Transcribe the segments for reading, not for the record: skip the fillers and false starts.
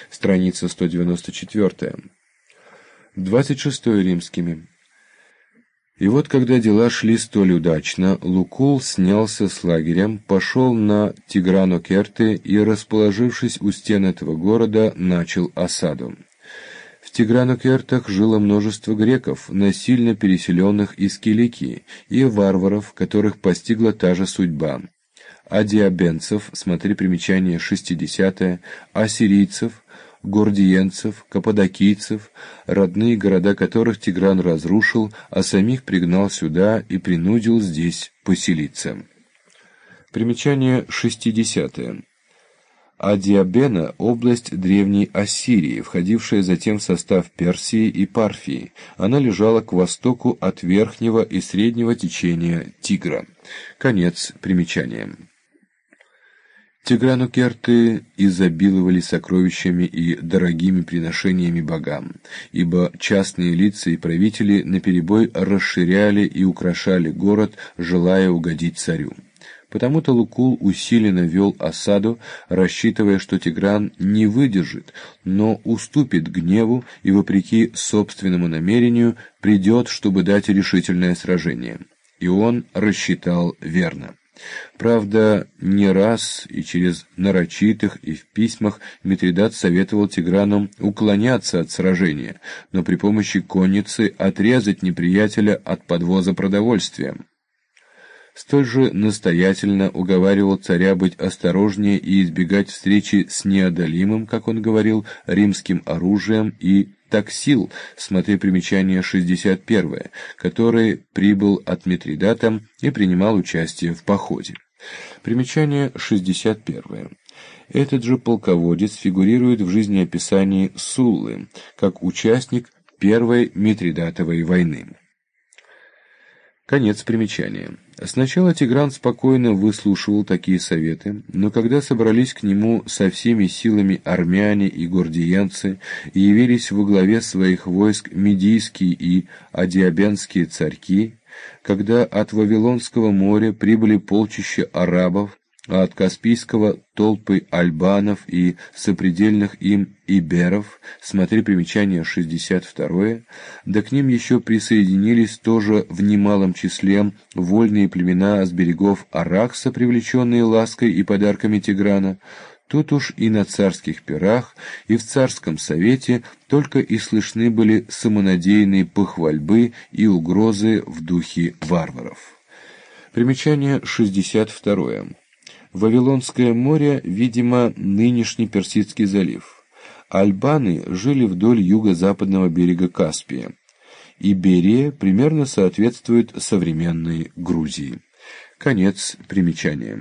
страница 194. 26 римскими. И вот, когда дела шли столь удачно, Лукул снялся с лагерем, пошел на Тигранокерты и, расположившись у стен этого города, начал осаду. В Тигранокертах жило множество греков, насильно переселенных из Киликии, и варваров, которых постигла та же судьба. Адиабенцев, смотри примечание 60, ассирийцев, гордиенцев, каппадокийцев, родные города которых Тигран разрушил, а самих пригнал сюда и принудил здесь поселиться. Примечание 60. Адиабена – область древней Ассирии, входившая затем в состав Персии и Парфии. Она лежала к востоку от верхнего и среднего течения Тигра. Конец примечания. Тигранокерты изобиловали сокровищами и дорогими приношениями богам, ибо частные лица и правители наперебой расширяли и украшали город, желая угодить царю. Потому-то Лукул усиленно вел осаду, рассчитывая, что Тигран не выдержит, но уступит гневу и, вопреки собственному намерению, придет, чтобы дать решительное сражение. И он рассчитал верно. Правда, не раз и через нарочитых и в письмах Митридат советовал Тиграну уклоняться от сражения, но при помощи конницы отрезать неприятеля от подвоза продовольствия. Столь же настоятельно уговаривал царя быть осторожнее и избегать встречи с неодолимым, как он говорил, римским оружием и Таксил, смотри примечание 61, который прибыл от Митридата и принимал участие в походе. Примечание 61. Этот же полководец фигурирует в жизнеописании Суллы, как участник Первой Митридатовой войны. Конец примечания. Сначала Тигран спокойно выслушивал такие советы, но когда собрались к нему со всеми силами армяне и гордиенцы и явились во главе своих войск медийские и адиабенские царьки, когда от Вавилонского моря прибыли полчища арабов, а от Каспийского толпы альбанов и сопредельных им иберов, смотри примечание 62, да к ним еще присоединились тоже в немалом числе вольные племена с берегов Аракса, привлеченные лаской и подарками Тиграна, тут уж и на царских пирах, и в царском совете только и слышны были самонадеянные похвальбы и угрозы в духе варваров. Примечание 62. Вавилонское море, видимо, нынешний Персидский залив. Альбаны жили вдоль юго-западного берега Каспия. Иберия примерно соответствует современной Грузии. Конец примечания.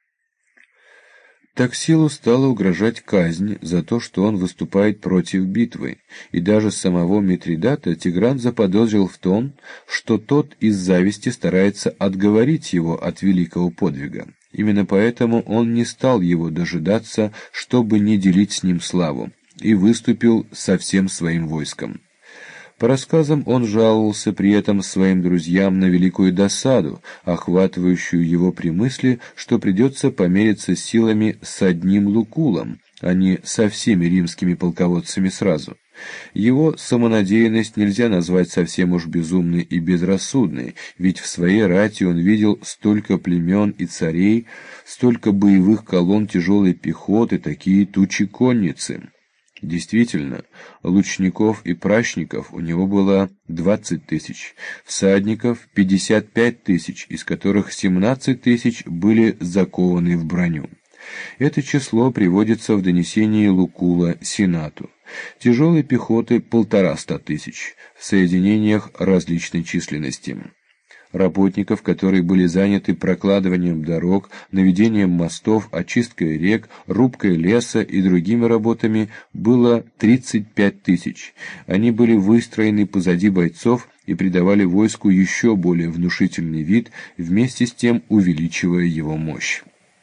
Таксилу стала угрожать казнь за то, что он выступает против битвы, и даже самого Митридата Тигран заподозрил в том, что тот из зависти старается отговорить его от великого подвига. Именно поэтому он не стал его дожидаться, чтобы не делить с ним славу, и выступил со всем своим войском. По рассказам он жаловался при этом своим друзьям на великую досаду, охватывающую его при мысли, что придется помериться силами с одним Лукулом, а не со всеми римскими полководцами сразу. Его самонадеянность нельзя назвать совсем уж безумной и безрассудной, ведь в своей рати он видел столько племен и царей, столько боевых колонн тяжелой пехоты, такие тучи конницы. Действительно, лучников и пращников у него было 20 тысяч, всадников 55 тысяч, из которых 17 тысяч были закованы в броню. Это число приводится в донесении Лукула Сенату. Тяжелой пехоты 150 тысяч, в соединениях различной численности. Работников, которые были заняты прокладыванием дорог, наведением мостов, очисткой рек, рубкой леса и другими работами, было 35 тысяч. Они были выстроены позади бойцов и придавали войску еще более внушительный вид, вместе с тем увеличивая его мощь.